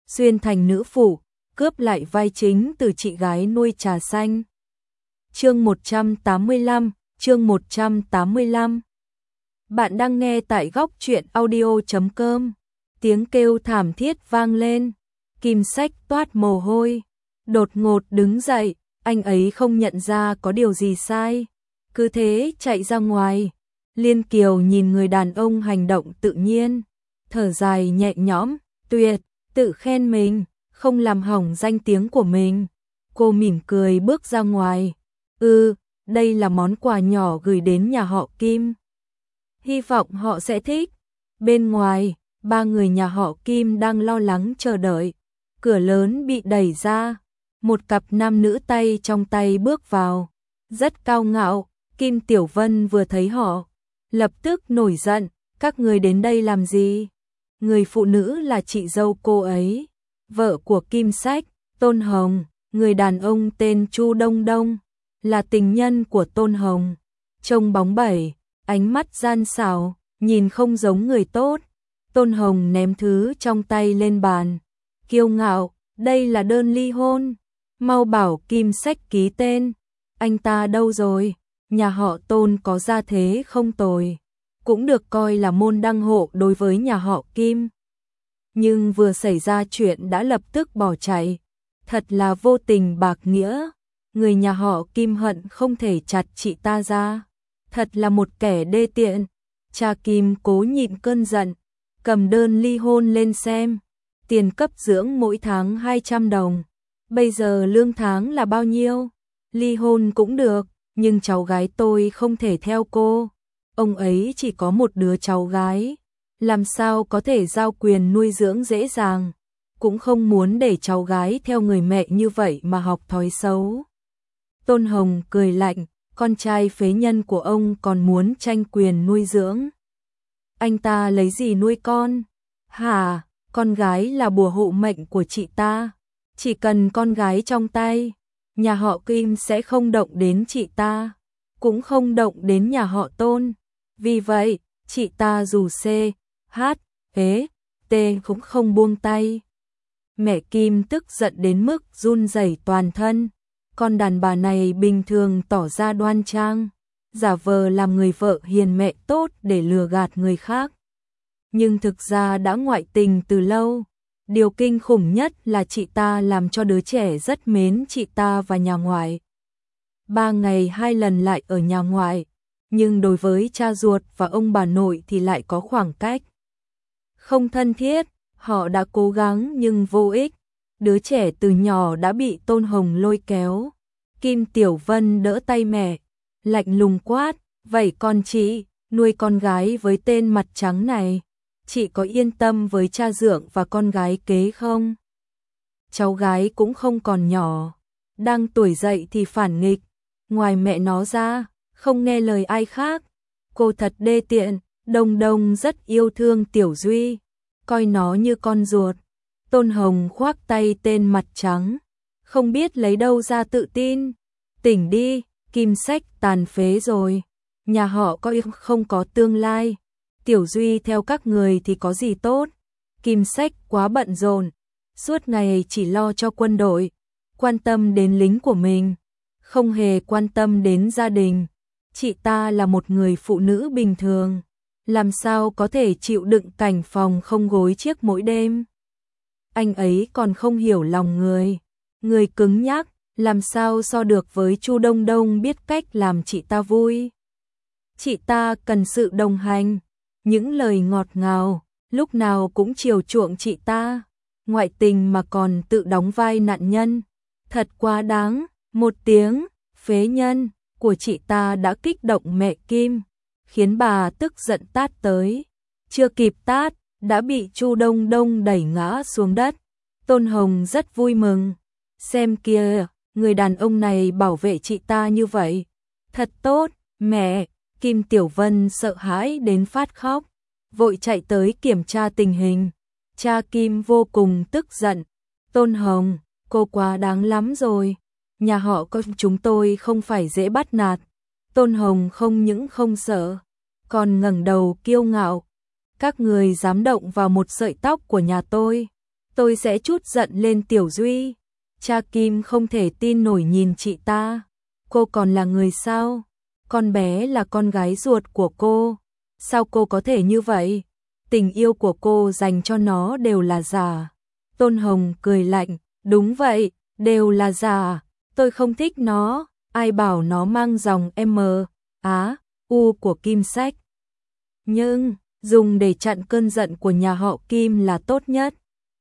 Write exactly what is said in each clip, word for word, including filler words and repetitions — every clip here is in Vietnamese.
xuyên thành nữ phụ, cướp lại vai chính từ chị gái nuôi trà xanh. Chương một trăm tám mươi lăm, chương một trăm tám mươi lăm. Bạn đang nghe tại góc truyện audio chấm com. Tiếng kêu thảm thiết vang lên, Kim Sách toát mồ hôi, đột ngột đứng dậy, anh ấy không nhận ra có điều gì sai, cứ thế chạy ra ngoài. Liên Kiều nhìn người đàn ông hành động tự nhiên, thở dài nhẹ nhõm, tuyệt, tự khen mình, không làm hỏng danh tiếng của mình. Cô mỉm cười bước ra ngoài. Ừ, đây là món quà nhỏ gửi đến nhà họ Kim. Hy vọng họ sẽ thích. Bên ngoài, ba người nhà họ Kim đang lo lắng chờ đợi. Cửa lớn bị đẩy ra, một cặp nam nữ tay trong tay bước vào, rất cao ngạo. Kim Tiểu Vân vừa thấy họ, lập tức nổi giận, các người đến đây làm gì? Người phụ nữ là chị dâu cô ấy, vợ của Kim Sách, Tôn Hồng, người đàn ông tên Chu Đông Đông, là tình nhân của Tôn Hồng. Trông bóng bẩy, ánh mắt gian xảo, nhìn không giống người tốt. Tôn Hồng ném thứ trong tay lên bàn, kiêu ngạo, đây là đơn ly hôn, mau bảo Kim Sách ký tên. Anh ta đâu rồi? Nhà họ Tôn có gia thế không tồi, cũng được coi là môn đăng hộ đối với nhà họ Kim. Nhưng vừa xảy ra chuyện đã lập tức bỏ chạy, thật là vô tình bạc nghĩa. Người nhà họ Kim hận không thể chặt chị ta ra, thật là một kẻ đê tiện. Cha Kim cố nhịn cơn giận, cầm đơn ly hôn lên xem. Tiền cấp dưỡng mỗi tháng hai trăm đồng, bây giờ lương tháng là bao nhiêu? Ly hôn cũng được, nhưng cháu gái tôi không thể theo cô. Ông ấy chỉ có một đứa cháu gái, làm sao có thể giao quyền nuôi dưỡng dễ dàng, cũng không muốn để cháu gái theo người mẹ như vậy mà học thói xấu. Tôn Hồng cười lạnh, con trai phế nhân của ông còn muốn tranh quyền nuôi dưỡng. Anh ta lấy gì nuôi con? Hả, con gái là bùa hộ mệnh của chị ta, chỉ cần con gái trong tay, nhà họ Kim sẽ không động đến chị ta, cũng không động đến nhà họ Tôn. Vì vậy, chị ta dù C, H, E, T cũng không buông tay. Mẹ Kim tức giận đến mức run rẩy toàn thân. Con đàn bà này bình thường tỏ ra đoan trang, giả vờ làm người vợ hiền mẹ tốt để lừa gạt người khác. Nhưng thực ra đã ngoại tình từ lâu. Điều kinh khủng nhất là chị ta làm cho đứa trẻ rất mến chị ta và nhà ngoại. Ba ngày hai lần lại ở nhà ngoại, nhưng đối với cha ruột và ông bà nội thì lại có khoảng cách. Không thân thiết, họ đã cố gắng nhưng vô ích. Đứa trẻ từ nhỏ đã bị Tôn Hồng lôi kéo. Kim Tiểu Vân đỡ tay mẹ, lạnh lùng quát, vậy con chị, nuôi con gái với tên mặt trắng này, chị có yên tâm với cha dượng và con gái kế không? Cháu gái cũng không còn nhỏ, đang tuổi dậy thì phản nghịch, ngoài mẹ nó ra, không nghe lời ai khác. Cô thật đê tiện. Đông Đông rất yêu thương Tiểu Duy, coi nó như con ruột. Tôn Hồng khoác tay tên mặt trắng, không biết lấy đâu ra tự tin. Tỉnh đi, Kim Sách tàn phế rồi, nhà họ có không có tương lai. Tiểu Duy theo các người thì có gì tốt. Kim Sách quá bận rộn, suốt ngày chỉ lo cho quân đội, quan tâm đến lính của mình, không hề quan tâm đến gia đình. Chị ta là một người phụ nữ bình thường, làm sao có thể chịu đựng cảnh phòng không gối chiếc mỗi đêm. Anh ấy còn không hiểu lòng người, người cứng nhắc, làm sao so được với Chu Đông Đông biết cách làm chị ta vui. Chị ta cần sự đồng hành, những lời ngọt ngào, lúc nào cũng chiều chuộng chị ta. Ngoại tình mà còn tự đóng vai nạn nhân, thật quá đáng. Một tiếng phế nhân của chị ta đã kích động mẹ Kim, khiến bà tức giận tát tới. Chưa kịp tát, đã bị Chu Đông Đông đẩy ngã xuống đất. Tôn Hồng rất vui mừng, xem kìa, người đàn ông này bảo vệ chị ta như vậy, thật tốt. Mẹ, Kim Tiểu Vân sợ hãi đến phát khóc, vội chạy tới kiểm tra tình hình. Cha Kim vô cùng tức giận, Tôn Hồng, cô quá đáng lắm rồi, nhà họ có chúng tôi không phải dễ bắt nạt. Tôn Hồng không những không sợ, còn ngẩng đầu kiêu ngạo, các người dám động vào một sợi tóc của nhà tôi, tôi sẽ trút giận lên Tiểu Duy. Cha Kim không thể tin nổi nhìn chị ta. Cô còn là người sao? Con bé là con gái ruột của cô. Sao cô có thể như vậy? Tình yêu của cô dành cho nó đều là giả. Tôn Hồng cười lạnh, đúng vậy, đều là giả. Tôi không thích nó, ai bảo nó mang dòng M, Á, U của Kim Sách. Nhưng, dùng để chặn cơn giận của nhà họ Kim là tốt nhất.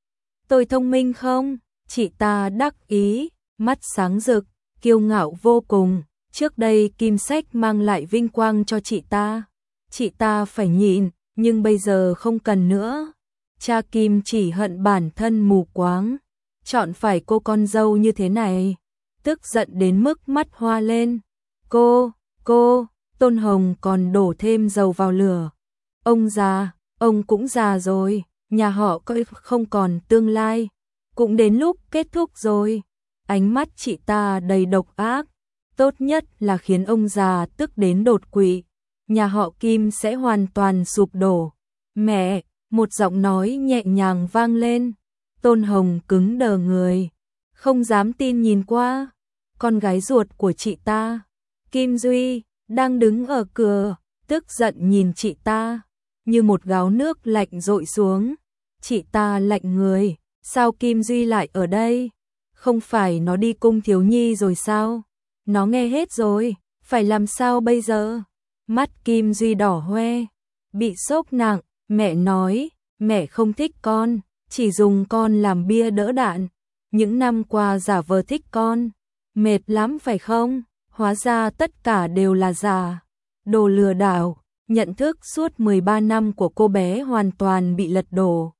Tôi thông minh không? Chị ta đắc ý, mắt sáng rực, kiêu ngạo vô cùng. Trước đây Kim Sách mang lại vinh quang cho chị ta. Chị ta phải nhịn, nhưng bây giờ không cần nữa. Cha Kim chỉ hận bản thân mù quáng, chọn phải cô con dâu như thế này. Tức giận đến mức mắt hoa lên. Cô, cô, Tôn Hồng còn đổ thêm dầu vào lửa. Ông già, ông cũng già rồi, nhà họ coi không còn tương lai. Cũng đến lúc kết thúc rồi. Ánh mắt chị ta đầy độc ác. Tốt nhất là khiến ông già tức đến đột quỵ. Nhà họ Kim sẽ hoàn toàn sụp đổ. Mẹ, một giọng nói nhẹ nhàng vang lên. Tôn Hồng cứng đờ người, không dám tin nhìn qua. Con gái ruột của chị ta, Kim Duy, đang đứng ở cửa, tức giận nhìn chị ta, như một gáo nước lạnh dội xuống. Chị ta lạnh người, sao Kim Duy lại ở đây? Không phải nó đi cung thiếu nhi rồi sao? Nó nghe hết rồi, phải làm sao bây giờ? Mắt Kim Duy đỏ hoe, bị sốc nặng. Mẹ nói, mẹ không thích con, chỉ dùng con làm bia đỡ đạn. Những năm qua giả vờ thích con, mệt lắm phải không? Hóa ra tất cả đều là giả. Đồ lừa đảo, nhận thức suốt mười ba năm của cô bé hoàn toàn bị lật đổ.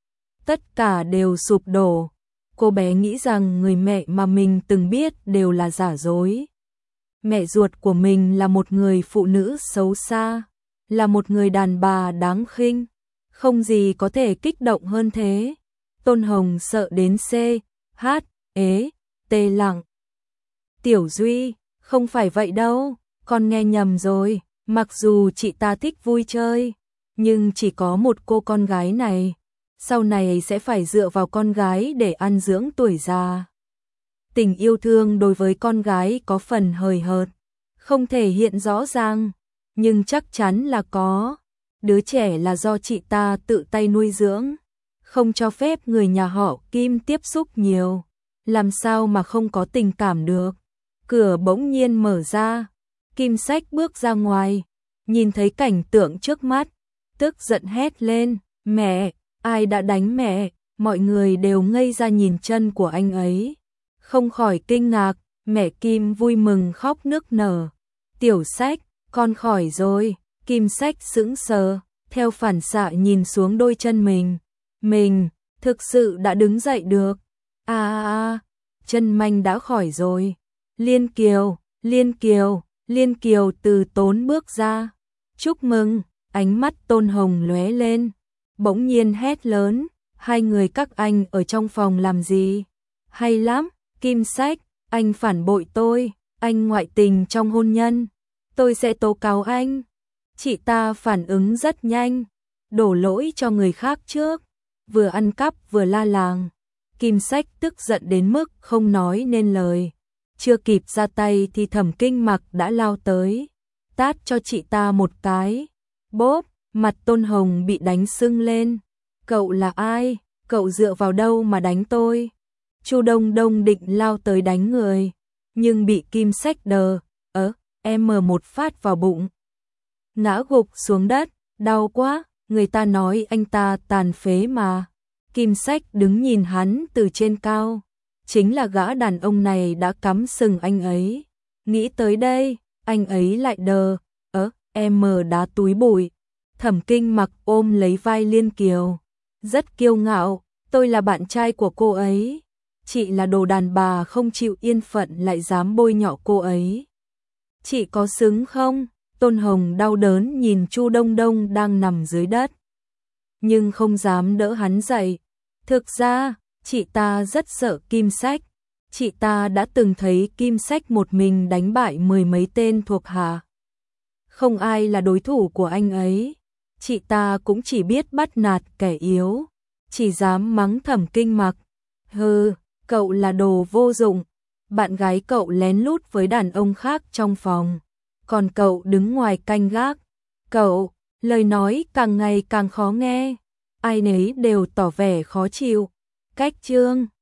Tất cả đều sụp đổ. Cô bé nghĩ rằng người mẹ mà mình từng biết đều là giả dối. Mẹ ruột của mình là một người phụ nữ xấu xa, là một người đàn bà đáng khinh. Không gì có thể kích động hơn thế. Tôn Hồng sợ đến C, H, ế, tê lặng. Tiểu Duy, không phải vậy đâu, con nghe nhầm rồi. Mặc dù chị ta thích vui chơi, nhưng chỉ có một cô con gái này. Sau này sẽ phải dựa vào con gái để ăn dưỡng tuổi già. Tình yêu thương đối với con gái có phần hời hợt, không thể hiện rõ ràng, nhưng chắc chắn là có. Đứa trẻ là do chị ta tự tay nuôi dưỡng, không cho phép người nhà họ Kim tiếp xúc nhiều, làm sao mà không có tình cảm được. Cửa bỗng nhiên mở ra, Kim Sách bước ra ngoài, nhìn thấy cảnh tượng trước mắt, tức giận hét lên, mẹ, ai đã đánh mẹ? Mọi người đều ngây ra nhìn chân của anh ấy, không khỏi kinh ngạc. Mẹ Kim vui mừng khóc nức nở. Tiểu Sách, con khỏi rồi. Kim Sách sững sờ, theo phản xạ nhìn xuống đôi chân mình. Mình, thực sự đã đứng dậy được. À à à, chân manh đã khỏi rồi. Liên Kiều, Liên Kiều, Liên Kiều từ tốn bước ra. Chúc mừng, ánh mắt Tôn Hồng lóe lên. Bỗng nhiên hét lớn, hai người các anh ở trong phòng làm gì? Hay lắm, Kim Sách, anh phản bội tôi, anh ngoại tình trong hôn nhân. Tôi sẽ tố cáo anh. Chị ta phản ứng rất nhanh, đổ lỗi cho người khác trước, vừa ăn cắp vừa la làng. Kim Sách tức giận đến mức không nói nên lời. Chưa kịp ra tay thì Thẩm Kinh Mặc đã lao tới, tát cho chị ta một cái. Bốp, mặt Tôn Hồng bị đánh sưng lên. Cậu là ai? Cậu dựa vào đâu mà đánh tôi? Chu Đông Đông định lao tới đánh người, nhưng bị Kim Sách đờ, ớ, em mờ một phát vào bụng. Ngã gục xuống đất, đau quá, người ta nói anh ta tàn phế mà. Kim Sách đứng nhìn hắn từ trên cao, chính là gã đàn ông này đã cắm sừng anh ấy. Nghĩ tới đây, anh ấy lại đờ, ớ, em mờ đá túi bụi. Thẩm Kinh Mặc ôm lấy vai Liên Kiều, rất kiêu ngạo, tôi là bạn trai của cô ấy. Chị là đồ đàn bà không chịu yên phận lại dám bôi nhọ cô ấy. Chị có xứng không? Tôn Hồng đau đớn nhìn Chu Đông Đông đang nằm dưới đất, nhưng không dám đỡ hắn dậy. Thực ra, chị ta rất sợ Kim Sách. Chị ta đã từng thấy Kim Sách một mình đánh bại mười mấy tên thuộc hạ. Không ai là đối thủ của anh ấy. Chị ta cũng chỉ biết bắt nạt kẻ yếu. chỉ dám mắng Thẩm Kinh Mặc. Hừ, cậu là đồ vô dụng. Bạn gái cậu lén lút với đàn ông khác trong phòng, còn cậu đứng ngoài canh gác. Cậu, lời nói càng ngày càng khó nghe, ai nấy đều tỏ vẻ khó chịu. Cách chương